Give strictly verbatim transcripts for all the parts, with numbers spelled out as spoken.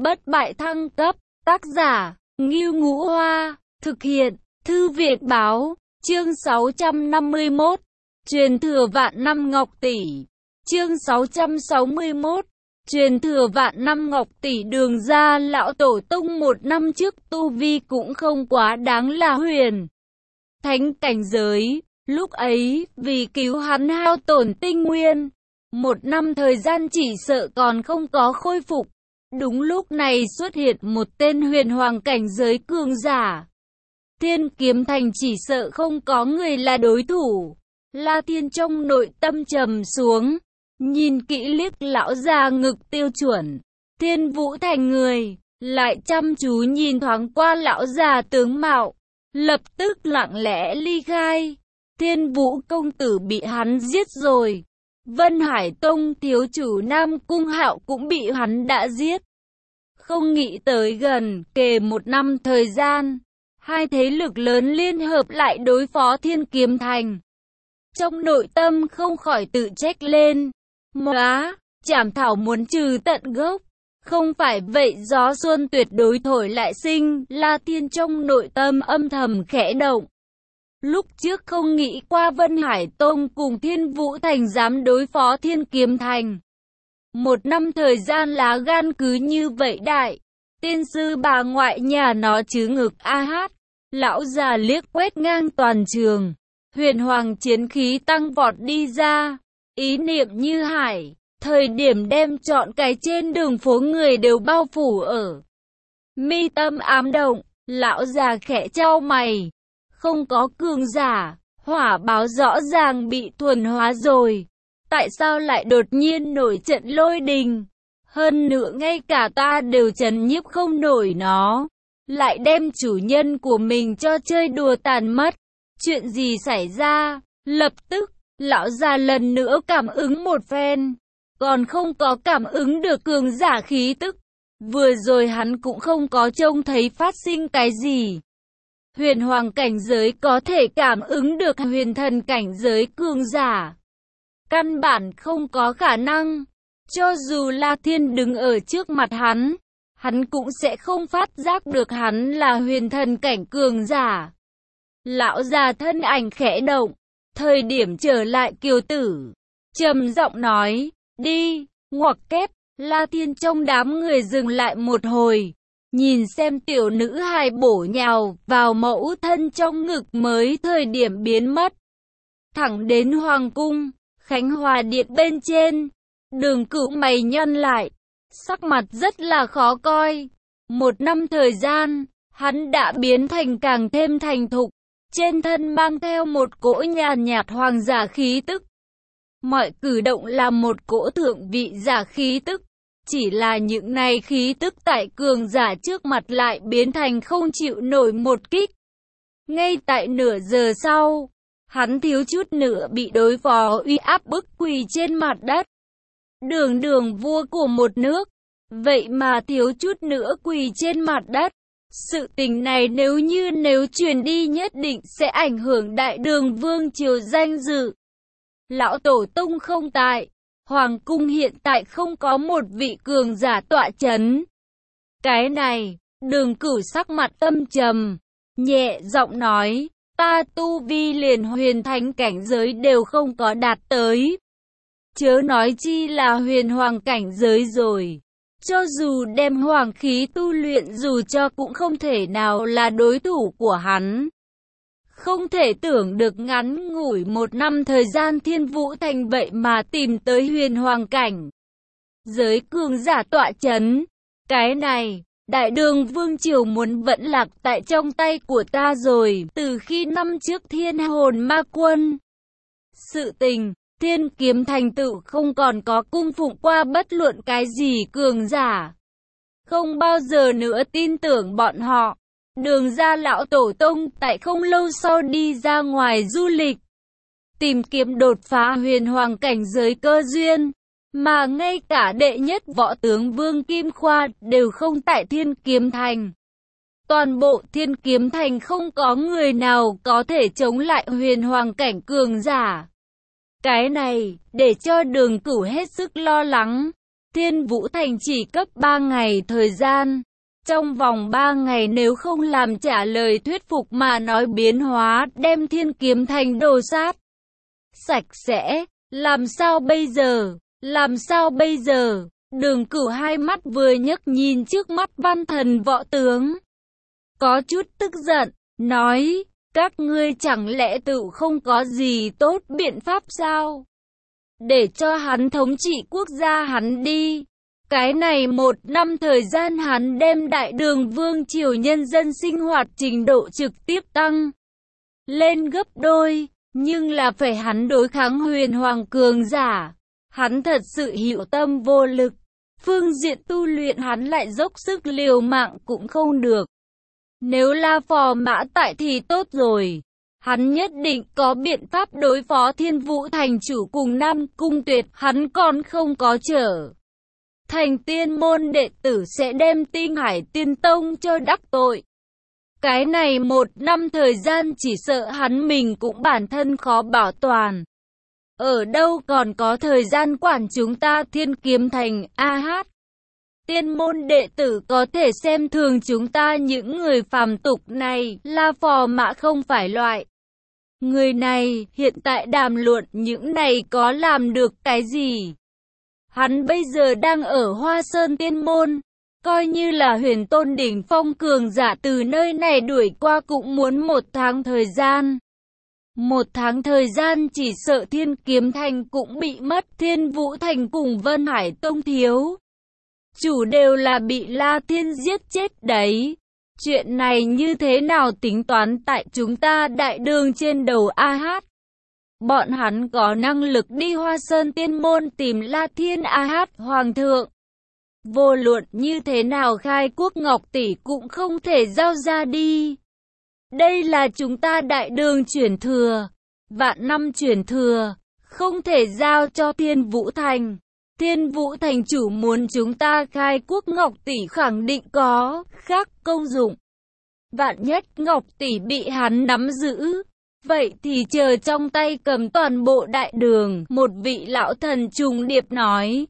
bất bại thăng cấp, tác giả, Ngưu Ngũ Hoa, thực hiện, Thư viện Báo, chương sáu trăm năm mươi mốt, truyền thừa vạn năm ngọc tỷ, chương sáu trăm sáu mươi mốt, truyền thừa vạn năm ngọc tỷ. Đường ra lão tổ tông một năm trước tu vi cũng không quá đáng là huyền thánh cảnh giới, lúc ấy vì cứu hắn hao tổn tinh nguyên, một năm thời gian chỉ sợ còn không có khôi phục. Đúng lúc này xuất hiện một tên huyền hoàng cảnh giới cường giả. Thiên Kiếm Thành chỉ sợ không có người là đối thủ. La Thiên trong nội tâm trầm xuống, nhìn kỹ liếc lão già ngực tiêu chuẩn, Thiên Vũ Thành người, lại chăm chú nhìn thoáng qua lão già tướng mạo, lập tức lặng lẽ ly khai. Thiên Vũ công tử bị hắn giết rồi. Vân Hải Tông thiếu chủ Nam Cung Hạo cũng bị hắn đã giết. Không nghĩ tới gần kề một năm thời gian, hai thế lực lớn liên hợp lại đối phó Thiên Kiếm Thành. Trong nội tâm không khỏi tự trách lên. Móa, Trảm Thảo muốn trừ tận gốc. Không phải vậy gió xuân tuyệt đối thổi lại sinh. La Thiên trong nội tâm âm thầm khẽ động. Lúc trước không nghĩ qua Vân Hải Tông cùng Thiên Vũ Thành dám đối phó Thiên Kiếm Thành. Một năm thời gian lá gan cứ như vậy đại. Tiên sư bà ngoại nhà nó chứ ngực a hát. Lão già liếc quét ngang toàn trường. Huyền hoàng chiến khí tăng vọt đi ra. Ý niệm như hải. Thời điểm đem chọn cái trên đường phố người đều bao phủ ở. Mi tâm ám động. Lão già khẽ chau mày. Không có cường giả. Hỏa báo rõ ràng bị thuần hóa rồi. Tại sao lại đột nhiên nổi trận lôi đình? Hơn nữa ngay cả ta đều trấn nhiếp không nổi nó. Lại đem chủ nhân của mình cho chơi đùa tàn mất. Chuyện gì xảy ra? Lập tức, lão già lần nữa cảm ứng một phen. Còn không có cảm ứng được cường giả khí tức. Vừa rồi hắn cũng không có trông thấy phát sinh cái gì. Huyền hoàng cảnh giới có thể cảm ứng được huyền thần cảnh giới cường giả. Căn bản không có khả năng. Cho dù La Thiên đứng ở trước mặt hắn, hắn cũng sẽ không phát giác được hắn là huyền thần cảnh cường giả. Lão già thân ảnh khẽ động, thời điểm trở lại kiều tử, trầm giọng nói, đi, ngoặc kép. La Thiên trong đám người dừng lại một hồi, nhìn xem tiểu nữ hài bổ nhào vào mẫu thân trong ngực mới thời điểm biến mất. Thẳng đến hoàng cung, Khánh Hòa Điện bên trên, Đường Cửu mày nhăn lại, sắc mặt rất là khó coi. Một năm thời gian, hắn đã biến thành càng thêm thành thục, trên thân mang theo một cỗ nhàn nhạt hoàng giả khí tức. Mọi cử động là một cỗ thượng vị giả khí tức, chỉ là những này khí tức tại cường giả trước mặt lại biến thành không chịu nổi một kích. Ngay tại nửa giờ sau, hắn thiếu chút nữa bị đối phó uy áp bức quỳ trên mặt đất. Đường đường vua của một nước, vậy mà thiếu chút nữa quỳ trên mặt đất. Sự tình này nếu như nếu truyền đi nhất định sẽ ảnh hưởng đại đường vương triều danh dự. Lão tổ tông không tại, hoàng cung hiện tại không có một vị cường giả tọa chấn. Cái này, Đường Cửu sắc mặt âm trầm, nhẹ giọng nói, ta tu vi liền huyền thánh cảnh giới đều không có đạt tới. Chớ nói chi là huyền hoàng cảnh giới rồi. Cho dù đem hoàng khí tu luyện dù cho cũng không thể nào là đối thủ của hắn. Không thể tưởng được ngắn ngủi một năm thời gian Thiên Vũ Thành vậy mà tìm tới huyền hoàng cảnh. Giới cường giả tọa chấn. Cái này, đại đường vương triều muốn vẫn lạc tại trong tay của ta rồi. Từ khi năm trước Thiên Hồn Ma Quân. Sự tình, Thiên Kiếm Thành tựu không còn có cung phụng qua bất luận cái gì cường giả. Không bao giờ nữa tin tưởng bọn họ. Đường ra lão tổ tông tại không lâu sau đi ra ngoài du lịch. Tìm kiếm đột phá huyền hoàng cảnh giới cơ duyên. Mà ngay cả đệ nhất võ tướng Vương Kim Khoa đều không tại Thiên Kiếm Thành. Toàn bộ Thiên Kiếm Thành không có người nào có thể chống lại huyền hoàng cảnh cường giả. Cái này, để cho Đường Cửu hết sức lo lắng. Thiên Vũ Thành chỉ cấp ba ngày thời gian. Trong vòng ba ngày nếu không làm trả lời thuyết phục mà nói biến hóa đem Thiên Kiếm Thành đồ sát sạch sẽ, làm sao bây giờ, làm sao bây giờ? Đường Cửu hai mắt vừa nhấc nhìn trước mắt văn thần võ tướng. Có chút tức giận, nói, các ngươi chẳng lẽ tự không có gì tốt biện pháp sao? Để cho hắn thống trị quốc gia hắn đi. Cái này một năm thời gian hắn đem Đại Đường Vương triều nhân dân sinh hoạt trình độ trực tiếp tăng lên gấp đôi, nhưng là phải hắn đối kháng huyền hoàng cường giả. Hắn thật sự hữu tâm vô lực, phương diện tu luyện hắn lại dốc sức liều mạng cũng không được. Nếu là phò mã tại thì tốt rồi, hắn nhất định có biện pháp đối phó Thiên Vũ Thành chủ cùng Nam Cung Tuyệt, hắn còn không có trở thành tiên môn đệ tử sẽ đem Tinh Hải Tiên Tông cho đắc tội. Cái này một năm thời gian chỉ sợ hắn mình cũng bản thân khó bảo toàn. Ở đâu còn có thời gian quản chúng ta Thiên Kiếm Thành, a hát. Tiên môn đệ tử có thể xem thường chúng ta những người phàm tục này, là phò mã không phải loại người này, hiện tại đàm luận những này có làm được cái gì? Hắn bây giờ đang ở Hoa Sơn Tiên Môn, coi như là huyền tôn đỉnh phong cường giả từ nơi này đuổi qua cũng muốn một tháng thời gian. Một tháng thời gian chỉ sợ Thiên Kiếm Thành cũng bị mất, Thiên Vũ Thành cùng Vân Hải Tông thiếu chủ đều là bị La Thiên giết chết đấy. Chuyện này như thế nào tính toán tại chúng ta Đại Đường trên đầu a hát? Bọn hắn có năng lực đi Hoa Sơn Tiên Môn tìm La Thiên a hát Hoàng thượng. Vô luận như thế nào Khai Quốc Ngọc Tỷ cũng không thể giao ra đi. Đây là chúng ta Đại Đường chuyển thừa, vạn năm chuyển thừa, không thể giao cho Thiên Vũ Thành. Thiên Vũ Thành chủ muốn chúng ta Khai Quốc Ngọc Tỷ khẳng định có khác công dụng. Vạn nhất Ngọc Tỷ bị hắn nắm giữ, vậy thì chờ trong tay cầm toàn bộ Đại Đường. Một vị lão thần trùng điệp nói.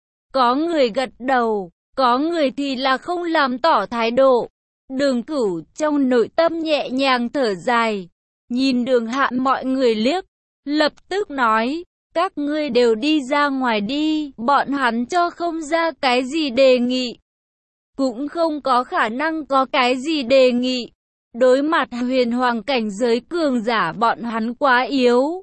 Có người gật đầu, có người thì là không làm tỏ thái độ. Đường Cửu trong nội tâm nhẹ nhàng thở dài, nhìn Đường Hạ mọi người liếc, lập tức nói, các ngươi đều đi ra ngoài đi, bọn hắn cho không ra cái gì đề nghị. Cũng không có khả năng có cái gì đề nghị. Đối mặt huyền hoàng cảnh giới cường giả bọn hắn quá yếu.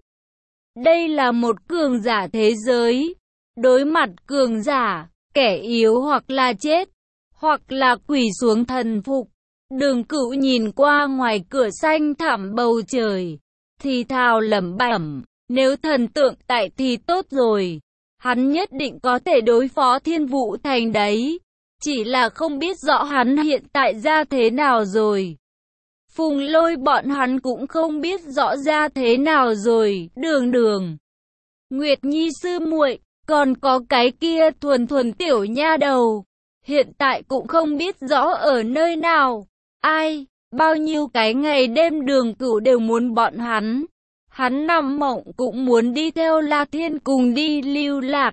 Đây là một cường giả thế giới. Đối mặt cường giả, kẻ yếu hoặc là chết, hoặc là quỳ xuống thần phục. Đường Cửu nhìn qua ngoài cửa xanh thẳm bầu trời, thì thào lẩm bẩm, nếu thần tượng tại thì tốt rồi. Hắn nhất định có thể đối phó Thiên Vũ Thành đấy. Chỉ là không biết rõ hắn hiện tại ra thế nào rồi. Phùng Lôi bọn hắn cũng không biết rõ ra thế nào rồi. Đường Đường, Nguyệt Nhi sư muội, còn có cái kia thuần thuần tiểu nha đầu, hiện tại cũng không biết rõ ở nơi nào. Ai, bao nhiêu cái ngày đêm Đường Cửu đều muốn bọn hắn. Hắn nằm mộng cũng muốn đi theo La Thiên cùng đi lưu lạc,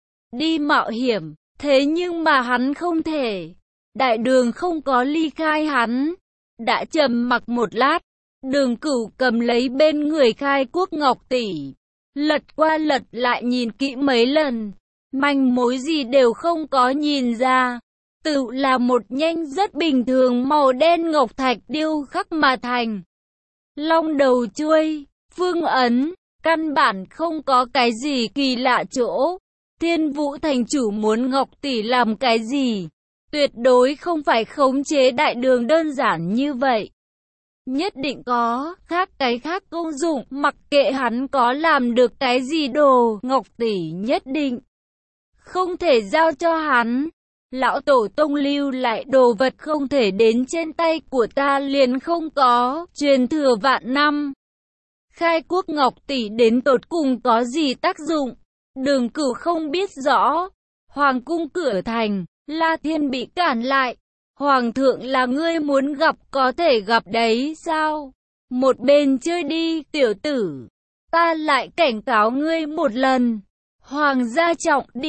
đi mạo hiểm. Thế nhưng mà hắn không thể. Đại Đường không có ly khai hắn. Đã trầm mặc một lát, Đường Cửu cầm lấy bên người Khai Quốc Ngọc Tỷ, lật qua lật lại nhìn kỹ mấy lần, manh mối gì đều không có nhìn ra. Tự là một nhanh rất bình thường màu đen ngọc thạch điêu khắc mà thành. Long đầu chuôi, phương ấn, căn bản không có cái gì kỳ lạ chỗ. Thiên Vũ Thành chủ muốn Ngọc Tỷ làm cái gì? Tuyệt đối không phải khống chế Đại Đường đơn giản như vậy. Nhất định có khác cái khác công dụng, mặc kệ hắn có làm được cái gì đồ, Ngọc Tỷ nhất định không thể giao cho hắn. Lão tổ tông lưu lại đồ vật không thể đến trên tay của ta liền không có, truyền thừa vạn năm. Khai Quốc Ngọc Tỷ đến tột cùng có gì tác dụng? Đường Cửu không biết rõ. Hoàng cung cửa thành, La Thiên bị cản lại. Hoàng thượng là ngươi muốn gặp có thể gặp đấy sao? Một bên chơi đi, tiểu tử. Ta lại cảnh cáo ngươi một lần. Hoàng gia trọng địa,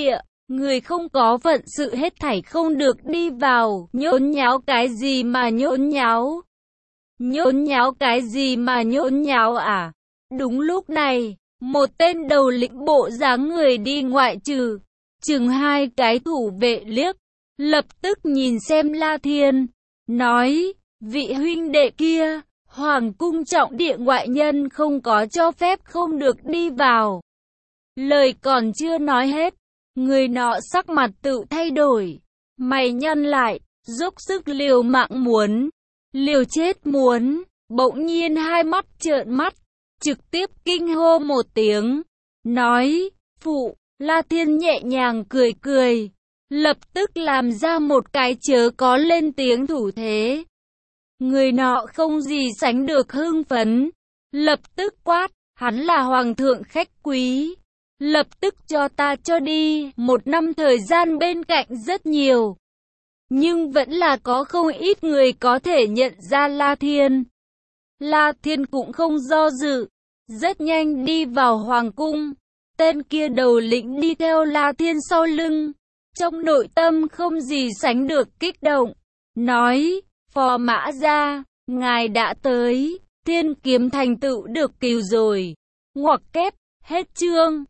Người không có phận sự hết thảy không được đi vào, nhốn nháo cái gì mà nhốn nháo? Nhốn nháo cái gì mà nhốn nháo à? Đúng lúc này, một tên đầu lĩnh bộ dáng người đi ngoại trừ, chừng hai cái thủ vệ liếc, lập tức nhìn xem La Thiên, nói, vị huynh đệ kia, hoàng cung trọng địa ngoại nhân không có cho phép không được đi vào. Lời còn chưa nói hết, người nọ sắc mặt tự thay đổi, mày nhăn lại, dốc sức liều mạng muốn, liều chết muốn, bỗng nhiên hai mắt trợn mắt, trực tiếp kinh hô một tiếng, nói, phụ. La Thiên nhẹ nhàng cười cười, lập tức làm ra một cái chớ có lên tiếng thủ thế. Người nọ không gì sánh được hưng phấn, lập tức quát, hắn là hoàng thượng khách quý, lập tức cho ta cho đi. Một năm thời gian bên cạnh rất nhiều, nhưng vẫn là có không ít người có thể nhận ra La Thiên. La Thiên cũng không do dự, rất nhanh đi vào hoàng cung. Tên kia đầu lĩnh đi theo La Thiên sau lưng, trong nội tâm không gì sánh được kích động, nói, phò mã gia, ngài đã tới, Thiên kiếm thành tựu được cứu rồi. Ngoặc kép, hết chương.